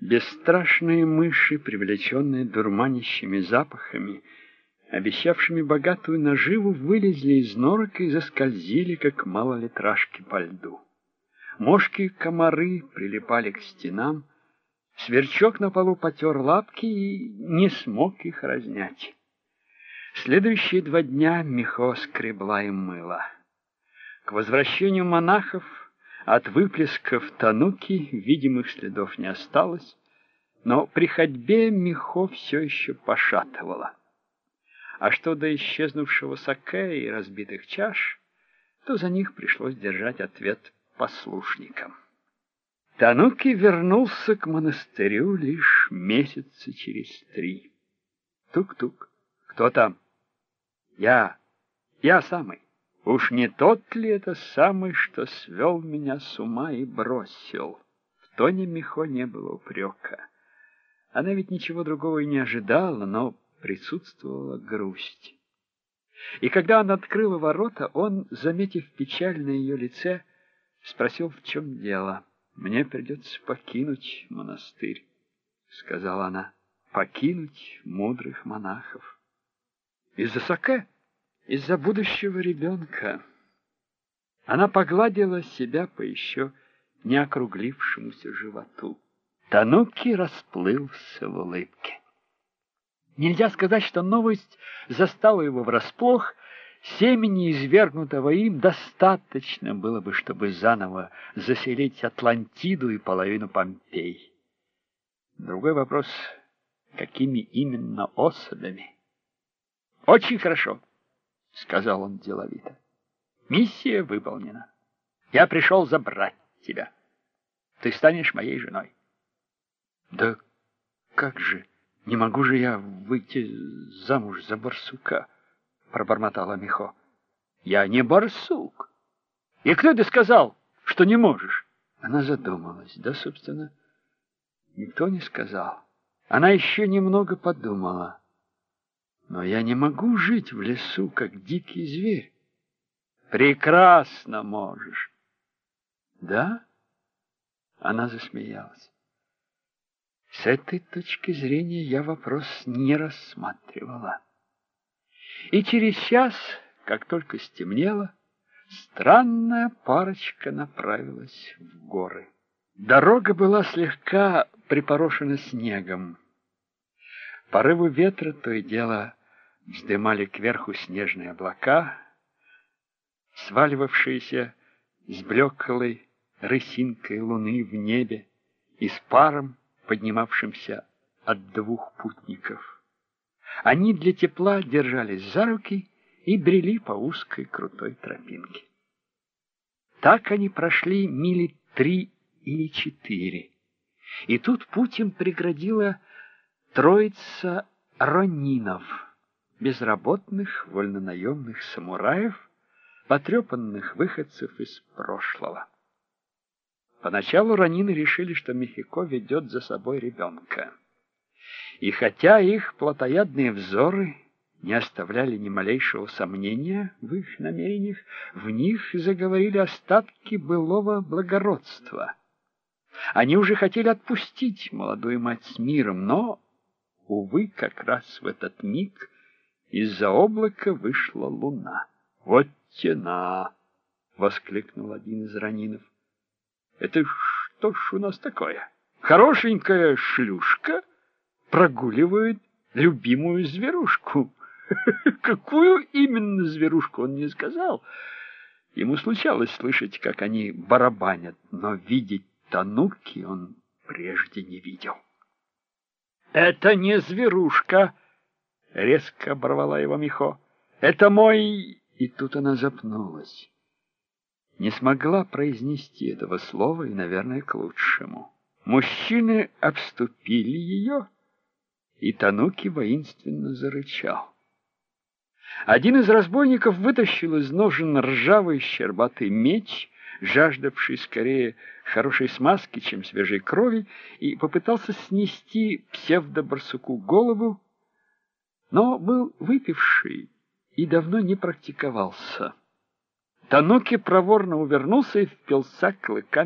Бесстрашные мыши, привлеченные дурманящими запахами, обещавшими богатую наживу, вылезли из норок и заскользили, как малолитражки по льду. Мошки-комары прилипали к стенам, сверчок на полу потер лапки и не смог их разнять. Следующие 2 дня Михо скребла и мыла. К возвращению монахов от выплесков Тануки видимых следов не осталось, но при ходьбе Михо все еще пошатывала. А что до исчезнувшего саке и разбитых чаш, то за них пришлось держать ответ послушникам. Тануки вернулся к монастырю лишь месяца через 3. Тук-тук. Кто там? Я самый. Уж не тот ли это самый, что свел меня с ума и бросил? В тоне Михо не было упрека. Она ведь ничего другого и не ожидала, но присутствовала грусть. И когда она открыла ворота, он, заметив печаль на ее лице, спросил, в чем дело. «Мне придется покинуть монастырь», — сказала она, — «покинуть мудрых монахов». «Из-за саке? Из-за будущего ребенка». Она погладила себя по еще не округлившемуся животу. Тануки расплылся в улыбке. Нельзя сказать, что новость застала его врасплох. Семени, извергнутого им, достаточно было бы, чтобы заново заселить Атлантиду и половину Помпей. Другой вопрос, какими именно особями? «Очень хорошо», — сказал он деловито. «Миссия выполнена. Я пришел забрать тебя. Ты станешь моей женой». «Да как же? Не могу же я выйти замуж за барсука», — пробормотала Михо. «Я не барсук. И кто ты сказал, что не можешь?» Она задумалась. Да, собственно, никто не сказал. Она еще немного подумала. «Но я не могу жить в лесу, как дикий зверь». «Прекрасно можешь». «Да?» Она засмеялась. С этой точки зрения я вопрос не рассматривала. И через час, как только стемнело, странная парочка направилась в горы. Дорога была слегка припорошена снегом. Порывы ветра то и дело вздымали кверху снежные облака, сваливавшиеся с блеклой рысинкой луны в небе и с паром, поднимавшимся от 2 путников. Они для тепла держались за руки и брели по узкой крутой тропинке. Так они прошли мили 3 или 4. И тут путь им преградила троица ронинов, безработных вольнонаемных самураев, потрепанных выходцев из прошлого. Поначалу ронины решили, что Михико ведет за собой ребенка. И хотя их плотоядные взоры не оставляли ни малейшего сомнения в их намерениях, в них заговорили остатки былого благородства. Они уже хотели отпустить молодую мать с миром, но, увы, как раз в этот миг из-за облака вышла луна. «Вот тена!» — воскликнул один из ронинов. «Это что ж у нас такое? Хорошенькая шлюшка прогуливает любимую зверушку». Какую именно зверушку, он не сказал. Ему случалось слышать, как они барабанят, но видеть Тануки он прежде не видел. «Это не зверушка!» — резко оборвала его Михо. «Это мой...» И тут она запнулась. Не смогла произнести этого слова, и, наверное, к лучшему. Мужчины обступили ее, и Тануки воинственно зарычал. Один из разбойников вытащил из ножен ржавый щербатый меч, жаждавший скорее хорошей смазки, чем свежей крови, и попытался снести псевдобарсуку голову, но был выпивший и давно не практиковался. Тануки проворно увернулся и впился клыками